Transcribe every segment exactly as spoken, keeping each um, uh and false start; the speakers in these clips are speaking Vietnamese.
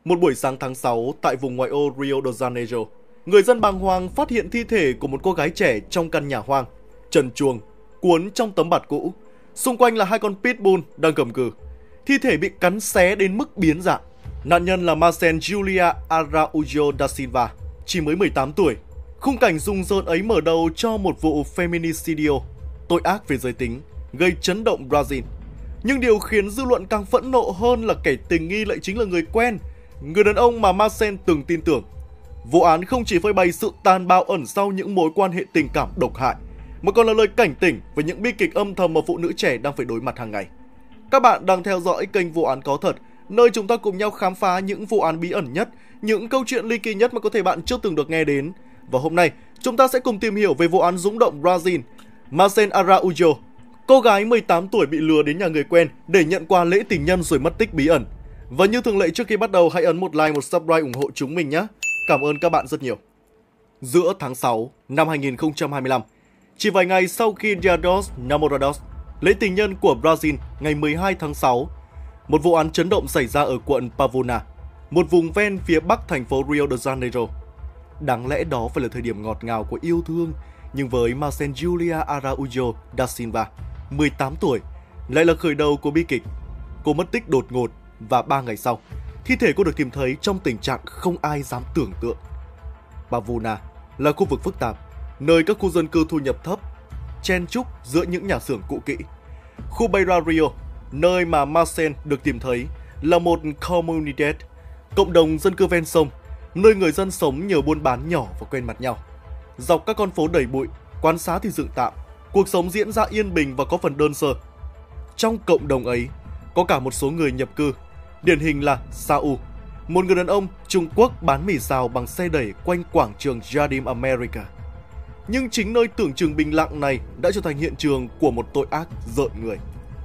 Một buổi sáng tháng sáu tại vùng ngoại ô Rio de Janeiro, người dân bàng hoàng phát hiện thi thể của một cô gái trẻ trong căn nhà hoang, trần truồng, cuốn trong tấm bạt cũ. Xung quanh là hai con pitbull đang gầm gừ. Thi thể bị cắn xé đến mức biến dạng. Nạn nhân là Marcen Julia Araújo da Silva, chỉ mới mười tám tuổi. Khung cảnh rùng rợn ấy mở đầu cho một vụ feminicidio, tội ác về giới tính, gây chấn động Brazil. Nhưng điều khiến dư luận càng phẫn nộ hơn là kẻ tình nghi lại chính là người quen, người đàn ông mà Marcen từng tin tưởng. Vụ án không chỉ phơi bày sự tàn bạo ẩn sau những mối quan hệ tình cảm độc hại, mà còn là lời cảnh tỉnh về những bi kịch âm thầm mà phụ nữ trẻ đang phải đối mặt hàng ngày. Các bạn đang theo dõi kênh Vụ án có thật, nơi chúng ta cùng nhau khám phá những vụ án bí ẩn nhất, những câu chuyện ly kỳ nhất mà có thể bạn chưa từng được nghe đến. Và hôm nay, chúng ta sẽ cùng tìm hiểu về vụ án rúng động Brazil. Marcen Araújo, cô gái mười tám tuổi bị lừa đến nhà người quen để nhận quà lễ tình nhân rồi mất tích bí ẩn. Và như thường lệ, trước khi bắt đầu, hãy ấn một like, một subscribe ủng hộ chúng mình nhé. Cảm ơn các bạn rất nhiều. Giữa tháng sáu năm hai nghìn không trăm hai mươi lăm, chỉ vài ngày sau khi Dia dos Namorados, lễ tình nhân của Brazil, ngày mười hai tháng sáu, một vụ án chấn động xảy ra ở quận Pavuna, một vùng ven phía bắc thành phố Rio de Janeiro. Đáng lẽ đó phải là thời điểm ngọt ngào của yêu thương, nhưng với Marcen Julia Araújo da Silva, mười tám tuổi, lại là khởi đầu của bi kịch. Cô mất tích đột ngột và ba ngày sau, thi thể cô được tìm thấy trong tình trạng không ai dám tưởng tượng. Pavuna là khu vực phức tạp, nơi các khu dân cư thu nhập thấp, chen chúc giữa những nhà xưởng cũ kỹ. Khu Beira Rio, nơi mà Marcen được tìm thấy, là một comunidad, cộng đồng dân cư ven sông, nơi người dân sống nhờ buôn bán nhỏ và quen mặt nhau. Dọc các con phố đầy bụi, quán xá thì dựng tạm, cuộc sống diễn ra yên bình và có phần đơn sơ. Trong cộng đồng ấy, có cả một số người nhập cư, điển hình là Saul, một người đàn ông Trung Quốc bán mì xào bằng xe đẩy quanh quảng trường Jardim America. Nhưng chính nơi tưởng chừng bình lặng này đã trở thành hiện trường của một tội ác rợn người.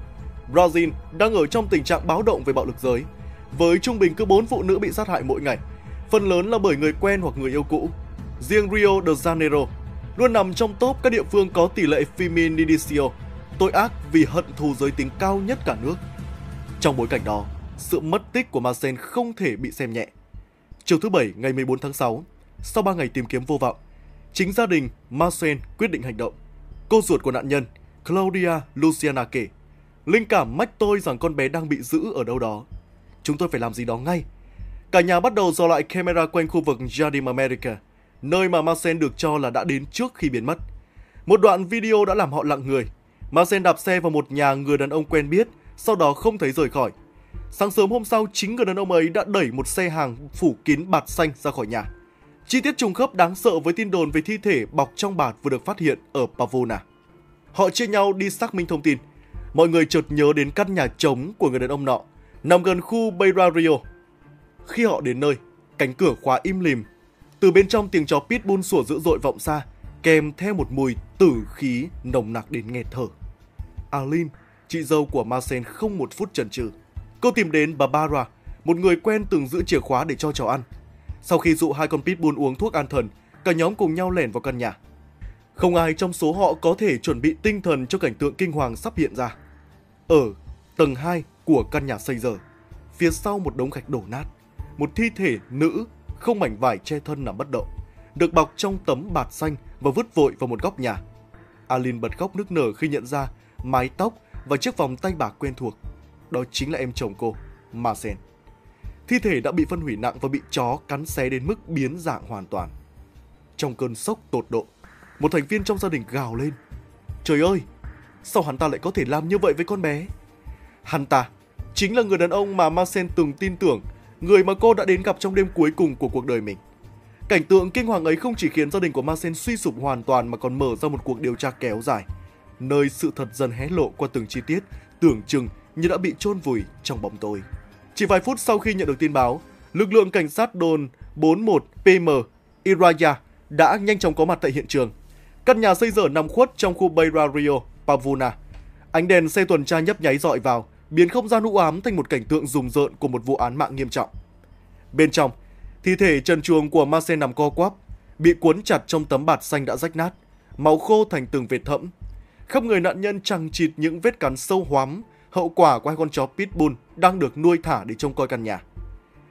Brazil đang ở trong tình trạng báo động về bạo lực giới, với trung bình cứ bốn phụ nữ bị sát hại mỗi ngày, phần lớn là bởi người quen hoặc người yêu cũ. Riêng Rio de Janeiro luôn nằm trong top các địa phương có tỷ lệ feminicidio, tội ác vì hận thù giới tính cao nhất cả nước. Trong bối cảnh đó, sự mất tích của Marcen không thể bị xem nhẹ. Chiều thứ Bảy ngày mười bốn tháng sáu, sau ba ngày tìm kiếm vô vọng, chính gia đình Marcen quyết định hành động. Cô ruột của nạn nhân, Claudia Luciana kể, linh cảm mách tôi rằng con bé đang bị giữ ở đâu đó. Chúng tôi phải làm gì đó ngay. Cả nhà bắt đầu dò lại camera quanh khu vực Jardim America, nơi mà Marcen được cho là đã đến trước khi biến mất. Một đoạn video đã làm họ lặng người. Marcen đạp xe vào một nhà người đàn ông quen biết, sau đó không thấy rời khỏi. Sáng sớm hôm sau, chính người đàn ông ấy đã đẩy một xe hàng phủ kín bạt xanh ra khỏi nhà. Chi tiết trùng khớp đáng sợ với tin đồn về thi thể bọc trong bạt vừa được phát hiện ở Pavuna. Họ chia nhau đi xác minh thông tin. Mọi người chợt nhớ đến căn nhà trống của người đàn ông nọ, nằm gần khu Beira Rio. Khi họ đến nơi, cánh cửa khóa im lìm. Từ bên trong, tiếng chó pitbull sủa dữ dội vọng ra, kèm theo một mùi tử khí nồng nặc đến nghẹt thở. Aline, chị dâu của Marcen, không một phút chần chừ. Cô tìm đến Barbara, một người quen từng giữ chìa khóa để cho chó ăn. Sau khi dụ hai con pitbull uống thuốc an thần, cả nhóm cùng nhau lẻn vào căn nhà. Không ai trong số họ có thể chuẩn bị tinh thần cho cảnh tượng kinh hoàng sắp hiện ra. Ở tầng hai của căn nhà xây dở, phía sau một đống gạch đổ nát, một thi thể nữ không mảnh vải che thân nằm bất động, được bọc trong tấm bạt xanh và vứt vội vào một góc nhà. Aline bật khóc nức nở khi nhận ra mái tóc và chiếc vòng tay bạc quen thuộc. Đó chính là em chồng cô, Marcen. Thi thể đã bị phân hủy nặng và bị chó cắn xé đến mức biến dạng hoàn toàn. Trong cơn sốc tột độ, một thành viên trong gia đình gào lên: "Trời ơi, sao hắn ta lại có thể làm như vậy với con bé?" Hắn ta chính là người đàn ông mà Marcen từng tin tưởng, người mà cô đã đến gặp trong đêm cuối cùng của cuộc đời mình. Cảnh tượng kinh hoàng ấy không chỉ khiến gia đình của Marcen suy sụp hoàn toàn mà còn mở ra một cuộc điều tra kéo dài, nơi sự thật dần hé lộ qua từng chi tiết tưởng chừng như đã bị chôn vùi trong bóng tối. Chỉ vài phút sau khi nhận được tin báo, lực lượng cảnh sát đồn bốn một P M Iraya đã nhanh chóng có mặt tại hiện trường. Căn nhà xây dở nằm khuất trong khu Beira Rio, Pavuna. Ánh đèn xe tuần tra nhấp nháy rọi vào, biến không gian u ám thành một cảnh tượng rùng rợn của một vụ án mạng nghiêm trọng. Bên trong, thi thể trần truồng của Marcen nằm co quắp, bị cuốn chặt trong tấm bạt xanh đã rách nát, máu khô thành từng vệt thẫm. Khắp người nạn nhân chằng chịt những vết cắn sâu hoắm, hậu quả của hai con chó pitbull đang được nuôi thả để trông coi căn nhà.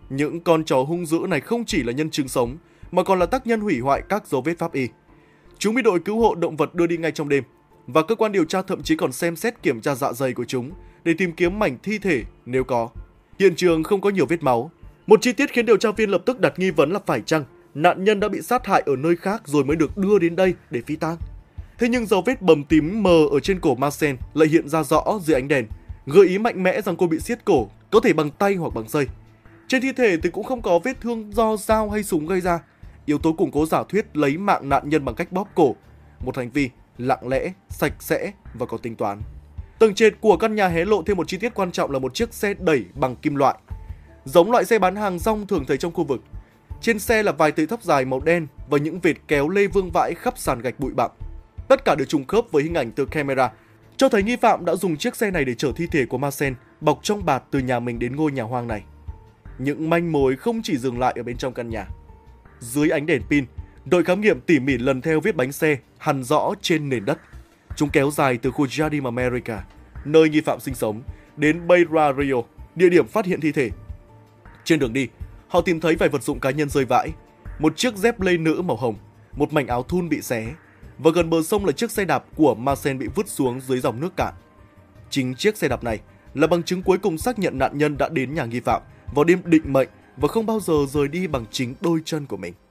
Những con chó hung dữ này không chỉ là nhân chứng sống, mà còn là tác nhân hủy hoại các dấu vết pháp y. Chúng bị đội cứu hộ động vật đưa đi ngay trong đêm, và cơ quan điều tra thậm chí còn xem xét kiểm tra dạ dày của chúng để tìm kiếm mảnh thi thể nếu có. Hiện trường không có nhiều vết máu. Một chi tiết khiến điều tra viên lập tức đặt nghi vấn là phải chăng nạn nhân đã bị sát hại ở nơi khác rồi mới được đưa đến đây để phi tang. Thế nhưng dấu vết bầm tím mờ ở trên cổ Marcel lại hiện ra rõ dưới ánh đèn, gợi ý mạnh mẽ rằng cô bị siết cổ, có thể bằng tay hoặc bằng dây. Trên thi thể thì cũng không có vết thương do dao hay súng gây ra. Yếu tố củng cố giả thuyết lấy mạng nạn nhân bằng cách bóp cổ, một hành vi lặng lẽ, sạch sẽ và có tính toán. Tầng trệt của căn nhà hé lộ thêm một chi tiết quan trọng là một chiếc xe đẩy bằng kim loại, giống loại xe bán hàng rong thường thấy trong khu vực. Trên xe là vài tấm thấp dài màu đen và những vệt kéo lê vương vãi khắp sàn gạch bụi bặm. Tất cả đều trùng khớp với hình ảnh từ camera, cho thấy nghi phạm đã dùng chiếc xe này để chở thi thể của Marcel bọc trong bạt từ nhà mình đến ngôi nhà hoang này. Những manh mối không chỉ dừng lại ở bên trong căn nhà. Dưới ánh đèn pin, đội khám nghiệm tỉ mỉ lần theo vết bánh xe hằn rõ trên nền đất. Chúng kéo dài từ khu Jardim America, nơi nghi phạm sinh sống, đến Beira Rio, địa điểm phát hiện thi thể. Trên đường đi, họ tìm thấy vài vật dụng cá nhân rơi vãi, một chiếc dép lê nữ màu hồng, một mảnh áo thun bị xé, và gần bờ sông là chiếc xe đạp của Marcel bị vứt xuống dưới dòng nước cạn. Chính chiếc xe đạp này là bằng chứng cuối cùng xác nhận nạn nhân đã đến nhà nghi phạm vào đêm định mệnh và không bao giờ rời đi bằng chính đôi chân của mình.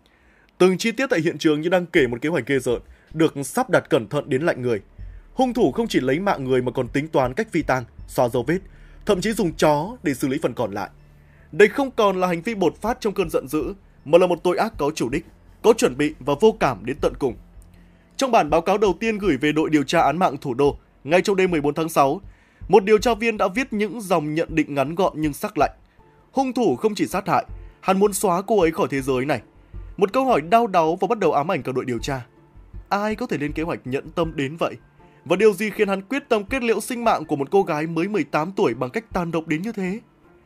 Từng chi tiết tại hiện trường như đang kể một kế hoạch ghê rợn, được sắp đặt cẩn thận đến lạnh người. Hung thủ không chỉ lấy mạng người mà còn tính toán cách phi tang, xóa dấu vết, thậm chí dùng chó để xử lý phần còn lại. Đây không còn là hành vi bột phát trong cơn giận dữ, mà là một tội ác có chủ đích, có chuẩn bị và vô cảm đến tận cùng. Trong bản báo cáo đầu tiên gửi về đội điều tra án mạng thủ đô, ngay trong đêm mười bốn tháng sáu, một điều tra viên đã viết những dòng nhận định ngắn gọn nhưng sắc lạnh. Hung thủ không chỉ sát hại, hắn muốn xóa cô ấy khỏi thế giới này. Một câu hỏi đau đáu và bắt đầu ám ảnh cả đội điều tra. Ai có thể lên kế hoạch nhẫn tâm đến vậy? Và điều gì khiến hắn quyết tâm kết liễu sinh mạng của một cô gái mới mười tám tuổi bằng cách tàn độc đến như thế?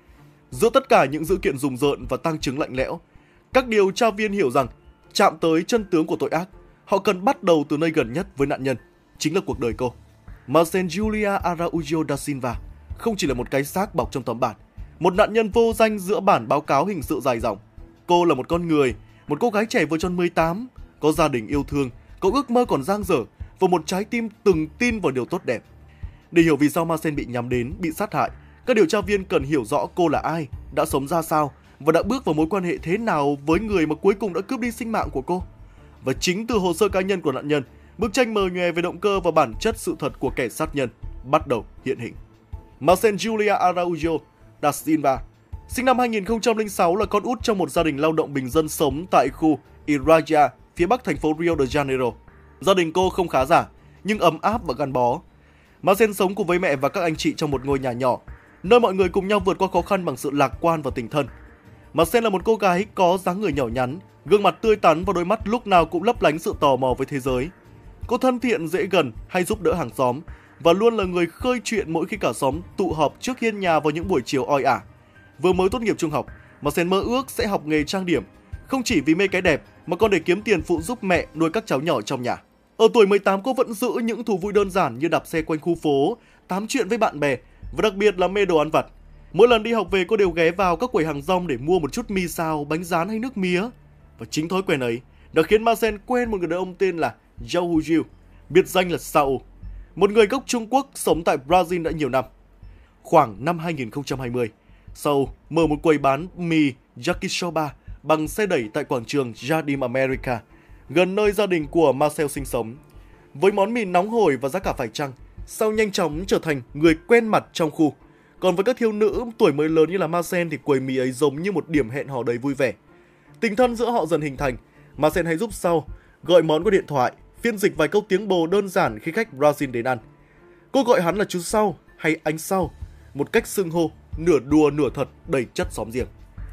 Giữa tất cả những dữ kiện rùng rợn và tang chứng lạnh lẽo, các điều tra viên hiểu rằng chạm tới chân tướng của tội ác, họ cần bắt đầu từ nơi gần nhất với nạn nhân, chính là cuộc đời cô. Marcel Julia Araújo da Silva không chỉ là một cái xác bọc trong tấm bạt, một nạn nhân vô danh giữa bản báo cáo hình sự dài dòng. Cô là một con người, một cô gái trẻ vừa tròn mười tám, có gia đình yêu thương, có ước mơ còn dang dở và một trái tim từng tin vào điều tốt đẹp. Để hiểu vì sao Marcel bị nhắm đến, bị sát hại, các điều tra viên cần hiểu rõ cô là ai, đã sống ra sao và đã bước vào mối quan hệ thế nào với người mà cuối cùng đã cướp đi sinh mạng của cô. Và chính từ hồ sơ cá nhân của nạn nhân, bức tranh mờ nhòe về động cơ và bản chất sự thật của kẻ sát nhân bắt đầu hiện hình. Marcel Julia Araújo da Silva, sinh năm hai nghìn không trăm lẻ sáu, là con út trong một gia đình lao động bình dân sống tại khu Iraja, phía bắc thành phố Rio de Janeiro. Gia đình cô không khá giả, nhưng ấm áp và gắn bó. Marcel sống cùng với mẹ và các anh chị trong một ngôi nhà nhỏ, nơi mọi người cùng nhau vượt qua khó khăn bằng sự lạc quan và tình thân. Marcel là một cô gái có dáng người nhỏ nhắn, gương mặt tươi tắn và đôi mắt lúc nào cũng lấp lánh sự tò mò với thế giới. Cô thân thiện, dễ gần, hay giúp đỡ hàng xóm và luôn là người khơi chuyện mỗi khi cả xóm tụ họp trước hiên nhà vào những buổi chiều oi ả. Vừa mới tốt nghiệp trung học, Marcel mơ ước sẽ học nghề trang điểm, không chỉ vì mê cái đẹp mà còn để kiếm tiền phụ giúp mẹ nuôi các cháu nhỏ trong nhà. Ở tuổi mười tám, cô vẫn giữ những thú vui đơn giản như đạp xe quanh khu phố, tám chuyện với bạn bè và đặc biệt là mê đồ ăn vặt. Mỗi lần đi học về, cô đều ghé vào các quầy hàng rong để mua một chút mì xào, bánh rán hay nước mía. Và chính thói quen ấy đã khiến Marcel quen một người đàn ông tên là João Ruggiero, biệt danh là Saul, một người gốc Trung Quốc sống tại Brazil đã nhiều năm. Khoảng năm hai nghìn không trăm hai mươi, Saul mở một quầy bán mì yakisoba bằng xe đẩy tại quảng trường Jardim America, gần nơi gia đình của Marcel sinh sống. Với món mì nóng hổi và giá cả phải chăng, Saul nhanh chóng trở thành người quen mặt trong khu. Còn với các thiếu nữ tuổi mới lớn như là Marcel thì quầy mì ấy giống như một điểm hẹn hò đầy vui vẻ. Tình thân giữa họ dần hình thành. Marcel hay giúp Saul gọi món qua điện thoại, phiên dịch vài câu tiếng Bồ đơn giản khi khách Brazil đến ăn. Cô gọi hắn là chú Saul hay anh Saul, một cách xưng hô nửa đùa nửa thật đầy chất xóm giềng.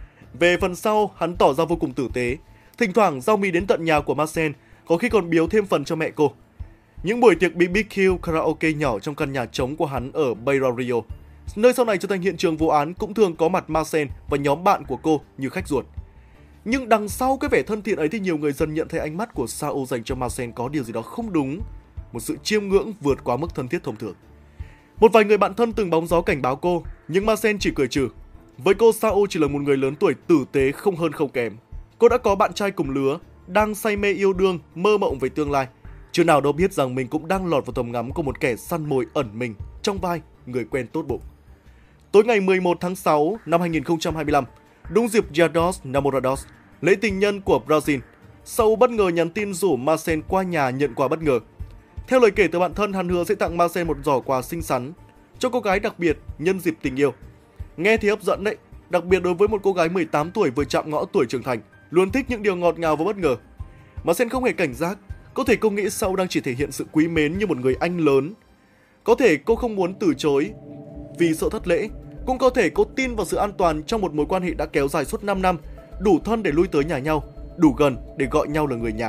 Về phần sau, hắn tỏ ra vô cùng tử tế, thỉnh thoảng giao mì đến tận nhà của Marcel, có khi còn biếu thêm phần cho mẹ cô. Những buổi tiệc bê bê kiu karaoke nhỏ trong căn nhà trống của hắn ở Beira Rio, nơi sau này trở thành hiện trường vụ án, cũng thường có mặt Marcel và nhóm bạn của cô như khách ruột. Nhưng đằng sau cái vẻ thân thiện ấy thì nhiều người dần nhận thấy ánh mắt của Saul dành cho Marcel có điều gì đó không đúng, một sự chiêm ngưỡng vượt quá mức thân thiết thông thường. Một vài người bạn thân từng bóng gió cảnh báo cô, nhưng Marcel chỉ cười trừ. Với cô, Sao chỉ là một người lớn tuổi tử tế không hơn không kém. Cô đã có bạn trai cùng lứa, đang say mê yêu đương, mơ mộng về tương lai. Chứ nào đâu biết rằng mình cũng đang lọt vào tầm ngắm của một kẻ săn mồi ẩn mình trong vai người quen tốt bụng. Tối ngày mười một tháng sáu năm hai nghìn không trăm hai mươi lăm, đúng dịp Dia dos Namorados, lễ tình nhân của Brazil, Sao bất ngờ nhắn tin rủ Marcen qua nhà nhận quà bất ngờ. Theo lời kể từ bạn thân, hắn hứa sẽ tặng Marcen một giỏ quà xinh xắn cho cô gái đặc biệt nhân dịp tình yêu. Nghe thì hấp dẫn đấy, đặc biệt đối với một cô gái mười tám tuổi vừa chạm ngõ tuổi trưởng thành, luôn thích những điều ngọt ngào và bất ngờ. Marcen không hề cảnh giác, có thể cô nghĩ Sao đang chỉ thể hiện sự quý mến như một người anh lớn. Có thể cô không muốn từ chối vì sợ thất lễ, cũng có thể cô tin vào sự an toàn trong một mối quan hệ đã kéo dài suốt năm năm, đủ thân để lui tới nhà nhau, đủ gần để gọi nhau là người nhà.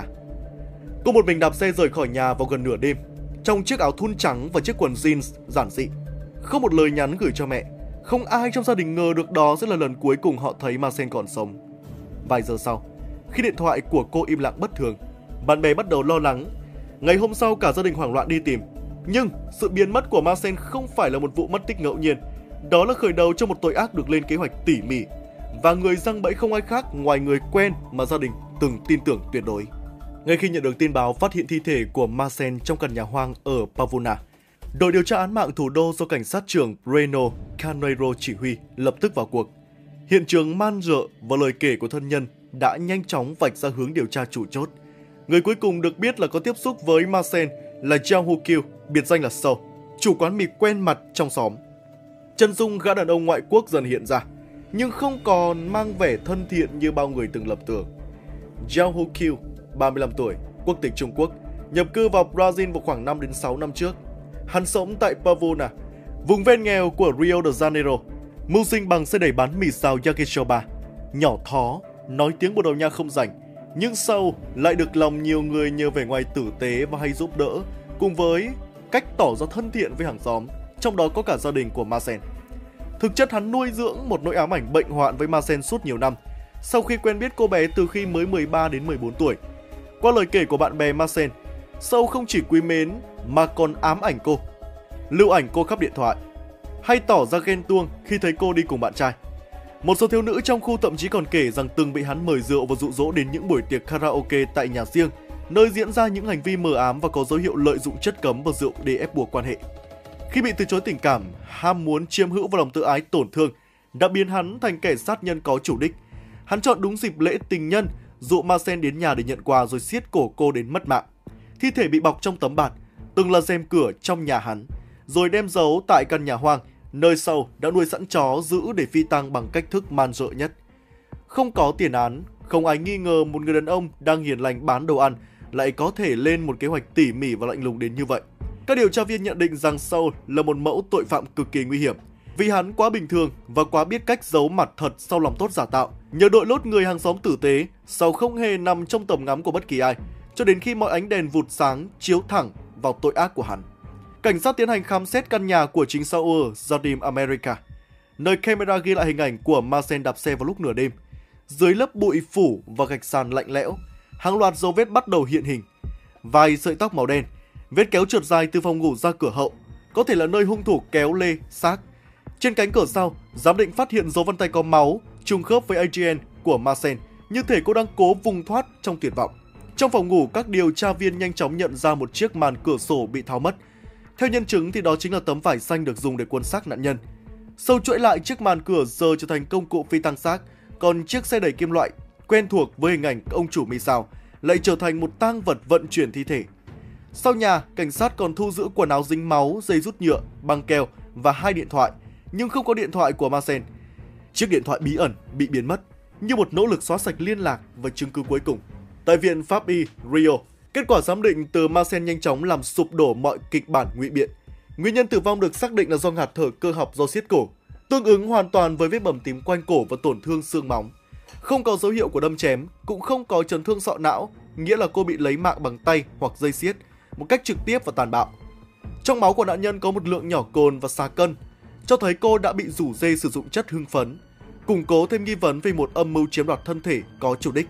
Cô một mình đạp xe rời khỏi nhà vào gần nửa đêm, trong chiếc áo thun trắng và chiếc quần jeans giản dị. Không một lời nhắn gửi cho mẹ, không ai trong gia đình ngờ được đó sẽ là lần cuối cùng họ thấy Marcen còn sống. Vài giờ sau, khi điện thoại của cô im lặng bất thường, bạn bè bắt đầu lo lắng. Ngày hôm sau, cả gia đình hoảng loạn đi tìm. Nhưng sự biến mất của Marcen không phải là một vụ mất tích ngẫu nhiên. Đó là khởi đầu cho một tội ác được lên kế hoạch tỉ mỉ, và người giăng bẫy không ai khác ngoài người quen mà gia đình từng tin tưởng tuyệt đối. Ngay khi nhận được tin báo phát hiện thi thể của Marcen trong căn nhà hoang ở Pavona, đội điều tra án mạng thủ đô do cảnh sát trưởng Breno Carneiro chỉ huy lập tức vào cuộc. Hiện trường man rợ và lời kể của thân nhân đã nhanh chóng vạch ra hướng điều tra chủ chốt. Người cuối cùng được biết là có tiếp xúc với Marcen là Jean Hukil, biệt danh là Sao, chủ quán mì quen mặt trong xóm. Chân dung gã đàn ông ngoại quốc dần hiện ra, nhưng không còn mang vẻ thân thiện như bao người từng lầm tưởng. Jean Hukil, ba mươi lăm tuổi, quốc tịch Trung Quốc, nhập cư vào Brazil vào khoảng năm đến sáu năm trước. Hắn sống tại Pavona, vùng ven nghèo của Rio de Janeiro, mưu sinh bằng xe đẩy bán mì xào yakisoba. Nhỏ thó, nói tiếng Bồ Đào Nha không rành, nhưng Sao lại được lòng nhiều người nhờ vẻ ngoài tử tế và hay giúp đỡ, cùng với cách tỏ ra thân thiện với hàng xóm, trong đó có cả gia đình của Marcen. Thực chất hắn nuôi dưỡng một nỗi ám ảnh bệnh hoạn với Marcen suốt nhiều năm, sau khi quen biết cô bé từ khi mới mười ba đến mười bốn tuổi. Qua lời kể của bạn bè Marcen, Sao không chỉ quý mến mà còn ám ảnh cô, lưu ảnh cô khắp điện thoại, hay tỏ ra ghen tuông khi thấy cô đi cùng bạn trai. Một số thiếu nữ trong khu thậm chí còn kể rằng từng bị hắn mời rượu và dụ dỗ đến những buổi tiệc karaoke tại nhà riêng, nơi diễn ra những hành vi mờ ám và có dấu hiệu lợi dụng chất cấm và rượu để ép buộc quan hệ. Khi bị từ chối tình cảm, ham muốn chiếm hữu và lòng tự ái tổn thương đã biến hắn thành kẻ sát nhân có chủ đích. Hắn chọn đúng dịp lễ tình nhân, dụ Marcen đến nhà để nhận quà rồi siết cổ cô đến mất mạng. Thi thể bị bọc trong tấm bạt, từng là rèm cửa trong nhà hắn, rồi đem giấu tại căn nhà hoang, nơi Sao đã nuôi sẵn chó giữ để phi tang bằng cách thức man rợ nhất. Không có tiền án, không ai nghi ngờ một người đàn ông đang hiền lành bán đồ ăn lại có thể lên một kế hoạch tỉ mỉ và lạnh lùng đến như vậy. Các điều tra viên nhận định rằng Sao là một mẫu tội phạm cực kỳ nguy hiểm, vì hắn quá bình thường và quá biết cách giấu mặt thật sau lòng tốt giả tạo. Nhờ đội lốt người hàng xóm tử tế, Sao không hề nằm trong tầm ngắm của bất kỳ ai, cho đến khi mọi ánh đèn vụt sáng chiếu thẳng vào tội ác của hắn. Cảnh sát tiến hành khám xét căn nhà của chính Sao ở Jardim America, nơi camera ghi lại hình ảnh của Marcen đạp xe vào lúc nửa đêm. Dưới lớp bụi phủ và gạch sàn lạnh lẽo, hàng loạt dấu vết bắt đầu hiện hình. Vài sợi tóc màu đen, vết kéo trượt dài từ phòng ngủ ra cửa hậu, có thể là nơi hung thủ kéo lê xác. Trên cánh cửa sau, giám định phát hiện dấu vân tay có máu, trùng khớp với a đê en của Marcen, như thể cô đang cố vùng thoát trong tuyệt vọng. Trong phòng ngủ, các điều tra viên nhanh chóng nhận ra một chiếc màn cửa sổ bị tháo mất. Theo nhân chứng thì đó chính là tấm vải xanh được dùng để quấn xác nạn nhân. Sao chuỗi lại chiếc màn cửa giờ trở thành công cụ phi tang xác, còn chiếc xe đẩy kim loại quen thuộc với hình ảnh ông chủ mì xào lại trở thành một tang vật vận chuyển thi thể. Sau nhà, cảnh sát còn thu giữ quần áo dính máu, dây rút nhựa, băng keo và hai điện thoại, nhưng không có điện thoại của Marcen. Chiếc điện thoại bí ẩn bị biến mất, như một nỗ lực xóa sạch liên lạc và chứng cứ cuối cùng. Tại viện pháp y Rio, kết quả giám định từ Marcen nhanh chóng làm sụp đổ mọi kịch bản ngụy biện. Nguyên nhân tử vong được xác định là do ngạt thở cơ học do siết cổ, tương ứng hoàn toàn với vết bầm tím quanh cổ và tổn thương xương móng. Không có dấu hiệu của đâm chém, cũng không có chấn thương sọ não, nghĩa là cô bị lấy mạng bằng tay hoặc dây siết, một cách trực tiếp và tàn bạo. Trong máu của nạn nhân có một lượng nhỏ cồn và xà cân, cho thấy cô đã bị rủ dê sử dụng chất hưng phấn, củng cố thêm nghi vấn về một âm mưu chiếm đoạt thân thể có chủ đích.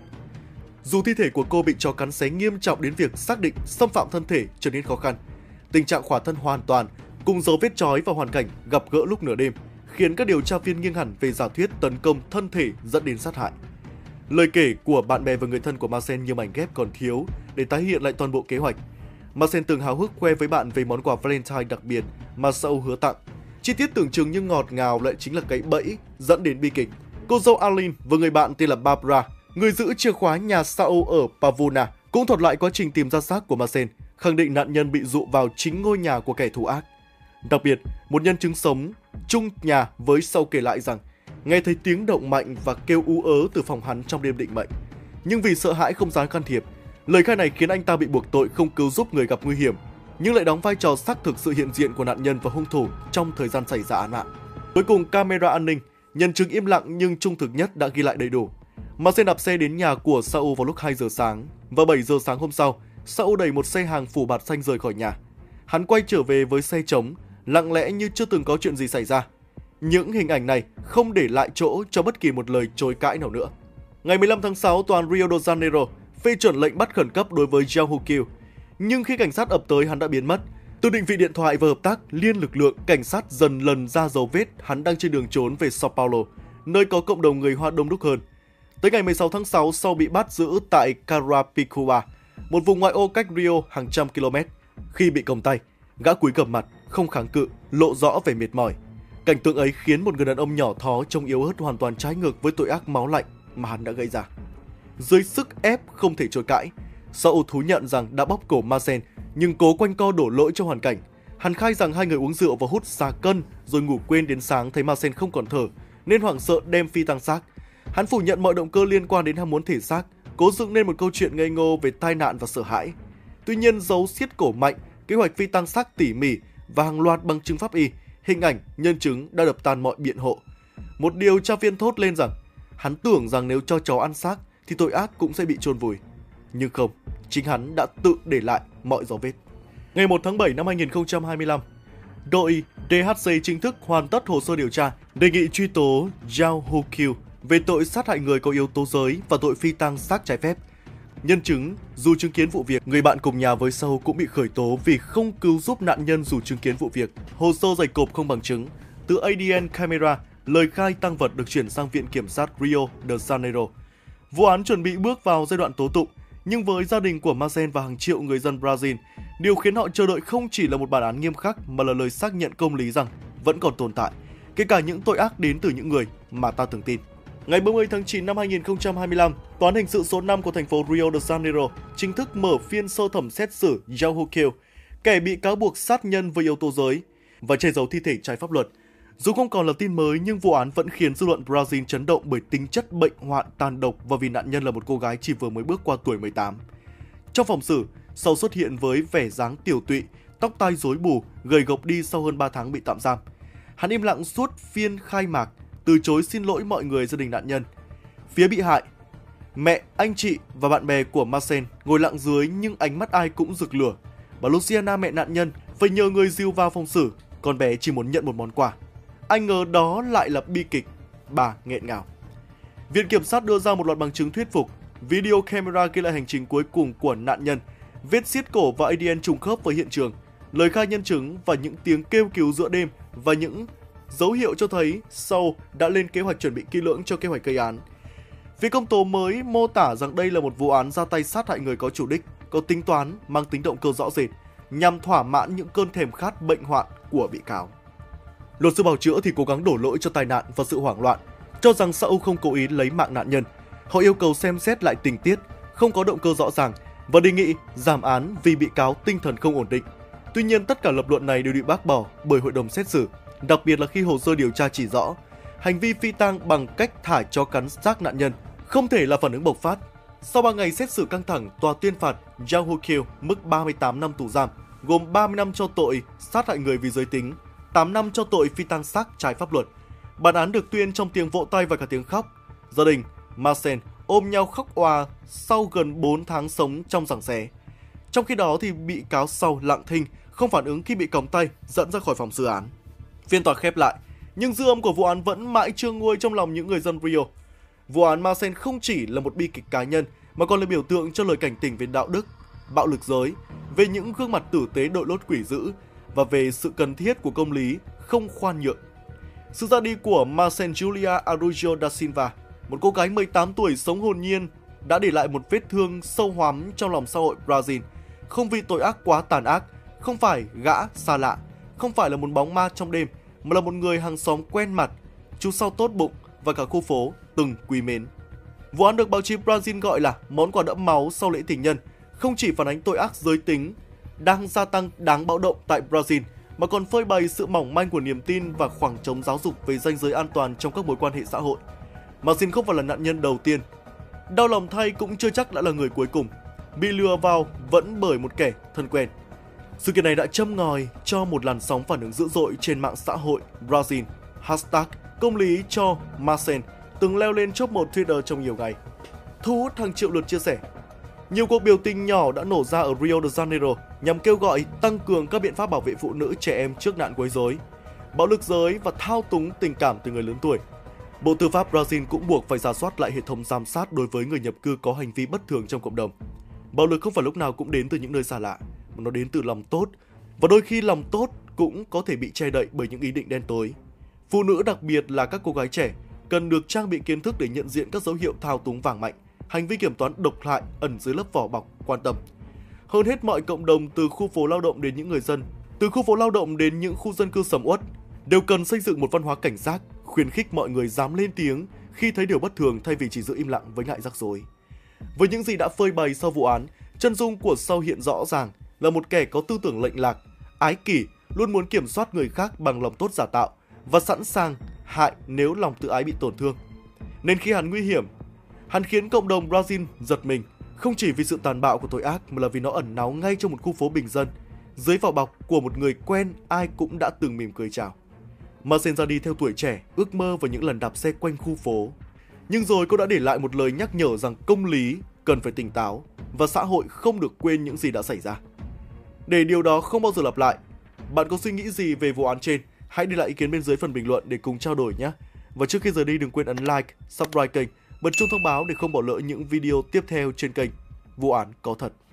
Dù thi thể của cô bị chó cắn xé nghiêm trọng đến việc xác định xâm phạm thân thể trở nên khó khăn, tình trạng khỏa thân hoàn toàn cùng dấu vết trói và hoàn cảnh gặp gỡ lúc nửa đêm khiến các điều tra viên nghiêng hẳn về giả thuyết tấn công thân thể dẫn đến sát hại. Lời kể của bạn bè và người thân của Madsen như mảnh ghép còn thiếu để tái hiện lại toàn bộ kế hoạch. Madsen từng háo hức khoe với bạn về món quà Valentine đặc biệt mà Saul hứa tặng. Chi tiết tưởng chừng như ngọt ngào lại chính là cái bẫy dẫn đến bi kịch. Cô dâu Arlene và người bạn tên là Barbara, người giữ chìa khóa nhà Saul ở Pavona, cũng thuật lại quá trình tìm ra xác của Madsen, khẳng định nạn nhân bị dụ vào chính ngôi nhà của kẻ thù ác. Đặc biệt, một nhân chứng sống chung nhà với Saul kể lại rằng nghe thấy tiếng động mạnh và kêu ú ớ từ phòng hắn trong đêm định mệnh. Nhưng vì sợ hãi không dám can thiệp, lời khai này khiến anh ta bị buộc tội không cứu giúp người gặp nguy hiểm, nhưng lại đóng vai trò xác thực sự hiện diện của nạn nhân và hung thủ trong thời gian xảy ra án mạng. Cuối cùng, camera an ninh, nhân chứng im lặng nhưng trung thực nhất đã ghi lại đầy đủ. Madsen đạp xe đến nhà của Saul vào lúc hai giờ sáng, và bảy giờ sáng hôm sau, Saul đẩy một xe hàng phủ bạt xanh rời khỏi nhà. Hắn quay trở về với xe trống, lặng lẽ như chưa từng có chuyện gì xảy ra. Những hình ảnh này không để lại chỗ cho bất kỳ một lời chối cãi nào nữa. Ngày mười lăm tháng sáu, tòa án Rio de Janeiro phê chuẩn lệnh bắt khẩn cấp đối với Jao Hukil. Nhưng khi cảnh sát ập tới, hắn đã biến mất. Từ định vị điện thoại và hợp tác liên lực lượng, cảnh sát dần lần ra dấu vết hắn đang trên đường trốn về Sao Paulo, nơi có cộng đồng người Hoa đông đúc hơn. Tới ngày mười sáu tháng sáu, sau bị bắt giữ tại Carapicuba, một vùng ngoại ô cách Rio hàng trăm km. Khi bị còng tay, gã cúi gằm mặt, không kháng cự, lộ rõ vẻ mệt mỏi. Cảnh tượng ấy khiến một người đàn ông nhỏ thó trông yếu ớt hoàn toàn trái ngược với tội ác máu lạnh mà hắn đã gây ra. Dưới sức ép không thể chối cãi, Saul thú nhận rằng đã bóp cổ Madsen nhưng cố quanh co đổ lỗi cho hoàn cảnh. Hắn khai rằng hai người uống rượu và hút xà cân rồi ngủ quên đến sáng thấy Madsen không còn thở nên hoảng sợ đem phi tang xác. Hắn phủ nhận mọi động cơ liên quan đến ham muốn thể xác, cố dựng nên một câu chuyện ngây ngô về tai nạn và sợ hãi. Tuy nhiên, giấu siết cổ mạnh, kế hoạch phi tang xác tỉ mỉ và hàng loạt bằng chứng pháp y, hình ảnh, nhân chứng đã đập tan mọi biện hộ. Một điều tra viên thốt lên rằng hắn tưởng rằng nếu cho chó ăn xác thì tội ác cũng sẽ bị chôn vùi. Nhưng không, chính hắn đã tự để lại mọi dấu vết. Ngày một tháng bảy năm hai nghìn không trăm hai mươi lăm, đội đê hát xê chính thức hoàn tất hồ sơ điều tra, đề nghị truy tố Jao Hukil về tội sát hại người có yếu tố giới và tội phi tang xác trái phép. Nhân chứng dù chứng kiến vụ việc, người bạn cùng nhà với Saul cũng bị khởi tố vì không cứu giúp nạn nhân dù chứng kiến vụ việc. Hồ sơ dày cộp không bằng chứng. Từ a đê en camera, lời khai tang vật được chuyển sang Viện Kiểm sát Rio de Janeiro. Vụ án chuẩn bị bước vào giai đoạn tố tụng, nhưng với gia đình của Madsen và hàng triệu người dân Brazil, điều khiến họ chờ đợi không chỉ là một bản án nghiêm khắc mà là lời xác nhận công lý rằng vẫn còn tồn tại, kể cả những tội ác đến từ những người mà ta từng tin. Ngày ba mươi tháng chín năm hai nghìn không trăm hai mươi lăm, Tòa án hình sự số năm của thành phố Rio de Janeiro chính thức mở phiên sơ thẩm xét xử Jao Hukil, kẻ bị cáo buộc sát nhân với yếu tố giới và che giấu thi thể trái pháp luật. Dù không còn là tin mới nhưng vụ án vẫn khiến dư luận Brazil chấn động bởi tính chất bệnh hoạn tàn độc và vì nạn nhân là một cô gái chỉ vừa mới bước qua tuổi mười tám. Trong phòng xử, Saul xuất hiện với vẻ dáng tiểu tụy, tóc tai rối bù, gầy gộc đi sau hơn ba tháng bị tạm giam. Hắn im lặng suốt phiên khai mạc, từ chối xin lỗi mọi người gia đình nạn nhân. Phía bị hại, mẹ, anh chị và bạn bè của Madsen ngồi lặng dưới nhưng ánh mắt ai cũng rực lửa. Bà Luciana, mẹ nạn nhân, phải nhờ người dìu vào phòng xử, con bé chỉ muốn nhận một món quà. Anh ngờ đó lại là bi kịch, bà nghẹn ngào. Viện Kiểm sát đưa ra một loạt bằng chứng thuyết phục. Video camera ghi lại hành trình cuối cùng của nạn nhân, vết xiết cổ và a đê en trùng khớp với hiện trường, lời khai nhân chứng và những tiếng kêu cứu giữa đêm và những dấu hiệu cho thấy Saul đã lên kế hoạch chuẩn bị kỹ lưỡng cho kế hoạch gây án. Phía công tố mới mô tả rằng đây là một vụ án ra tay sát hại người có chủ đích, có tính toán, mang tính động cơ rõ rệt, nhằm thỏa mãn những cơn thèm khát bệnh hoạn của bị cáo. Luật sư bào chữa thì cố gắng đổ lỗi cho tai nạn và sự hoảng loạn, cho rằng Saul không cố ý lấy mạng nạn nhân. Họ yêu cầu xem xét lại tình tiết, không có động cơ rõ ràng và đề nghị giảm án vì bị cáo tinh thần không ổn định. Tuy nhiên, tất cả lập luận này đều bị bác bỏ bởi hội đồng xét xử, đặc biệt là khi hồ sơ điều tra chỉ rõ hành vi phi tang bằng cách thả chó cắn xác nạn nhân không thể là phản ứng bộc phát. Sau ba ngày xét xử căng thẳng, tòa tuyên phạt Jao Hukil mức ba mươi tám năm tù giam, gồm ba mươi năm cho tội sát hại người vì giới tính, tám năm cho tội phi tang xác trái pháp luật. Bản án được tuyên trong tiếng vỗ tay và cả tiếng khóc. Gia đình Madsen ôm nhau khóc òa sau gần bốn tháng sống trong giằng xé. Trong khi đó thì bị cáo Saul lặng thinh, không phản ứng khi bị còng tay dẫn ra khỏi phòng xử án. Phiên tòa khép lại, nhưng dư âm của vụ án vẫn mãi chưa nguôi trong lòng những người dân Rio. Vụ án Madsen không chỉ là một bi kịch cá nhân mà còn là biểu tượng cho lời cảnh tỉnh về đạo đức, bạo lực giới, về những gương mặt tử tế đội lốt quỷ dữ và về sự cần thiết của công lý không khoan nhượng. Sự ra đi của Marcen Julia Araújo da Silva, một cô gái mười tám tuổi sống hồn nhiên, đã để lại một vết thương sâu hoắm trong lòng xã hội Brazil. Không vì tội ác quá tàn ác, không phải gã xa lạ, không phải là một bóng ma trong đêm, mà là một người hàng xóm quen mặt, chú sau tốt bụng và cả khu phố từng quý mến. Vụ án được báo chí Brazil gọi là món quà đẫm máu sau lễ tình nhân, không chỉ phản ánh tội ác giới tính đang gia tăng đáng báo động tại Brazil, mà còn phơi bày sự mỏng manh của niềm tin và khoảng trống giáo dục về ranh giới an toàn trong các mối quan hệ xã hội. Marcin không phải là nạn nhân đầu tiên. Đau lòng thay cũng chưa chắc đã là người cuối cùng, bị lừa vào vẫn bởi một kẻ thân quen. Sự kiện này đã châm ngòi cho một làn sóng phản ứng dữ dội trên mạng xã hội Brazil. Hashtag công lý cho Marcen từng leo lên top một Twitter trong nhiều ngày, thu hút hàng triệu lượt chia sẻ. Nhiều cuộc biểu tình nhỏ đã nổ ra ở Rio de Janeiro nhằm kêu gọi tăng cường các biện pháp bảo vệ phụ nữ trẻ em trước nạn quấy rối, bạo lực giới và thao túng tình cảm từ người lớn tuổi. Bộ Tư pháp Brazil cũng buộc phải rà soát lại hệ thống giám sát đối với người nhập cư có hành vi bất thường trong cộng đồng. Bạo lực không phải lúc nào cũng đến từ những nơi xa lạ, mà nó đến từ lòng tốt, và đôi khi lòng tốt cũng có thể bị che đậy bởi những ý định đen tối. Phụ nữ, đặc biệt là các cô gái trẻ, cần được trang bị kiến thức để nhận diện các dấu hiệu thao túng vàng mạnh, hành vi kiểm toán độc hại ẩn dưới lớp vỏ bọc quan tâm. Hơn hết, mọi cộng đồng, từ khu phố lao động đến những người dân, từ khu phố lao động đến những khu dân cư sầm uất, đều cần xây dựng một văn hóa cảnh giác, khuyến khích mọi người dám lên tiếng khi thấy điều bất thường thay vì chỉ giữ im lặng với ngại rắc rối. Với những gì đã phơi bày sau vụ án, chân dung của Sau hiện rõ ràng là một kẻ có tư tưởng lệch lạc, ái kỷ, luôn muốn kiểm soát người khác bằng lòng tốt giả tạo và sẵn sàng hại nếu lòng tự ái bị tổn thương. Nên khi hắn nguy hiểm, hắn khiến cộng đồng Brazil giật mình, không chỉ vì sự tàn bạo của tội ác mà là vì nó ẩn náu ngay trong một khu phố bình dân, dưới vỏ bọc của một người quen ai cũng đã từng mỉm cười chào. Marcen ra đi theo tuổi trẻ, ước mơ và những lần đạp xe quanh khu phố. Nhưng rồi cô đã để lại một lời nhắc nhở rằng công lý cần phải tỉnh táo và xã hội không được quên những gì đã xảy ra. Để điều đó không bao giờ lặp lại, bạn có suy nghĩ gì về vụ án trên? Hãy để lại ý kiến bên dưới phần bình luận để cùng trao đổi nhé. Và trước khi rời đi, đừng quên ấn like, subscribe kênh, bật chuông thông báo để không bỏ lỡ những video tiếp theo trên kênh Vụ án có thật.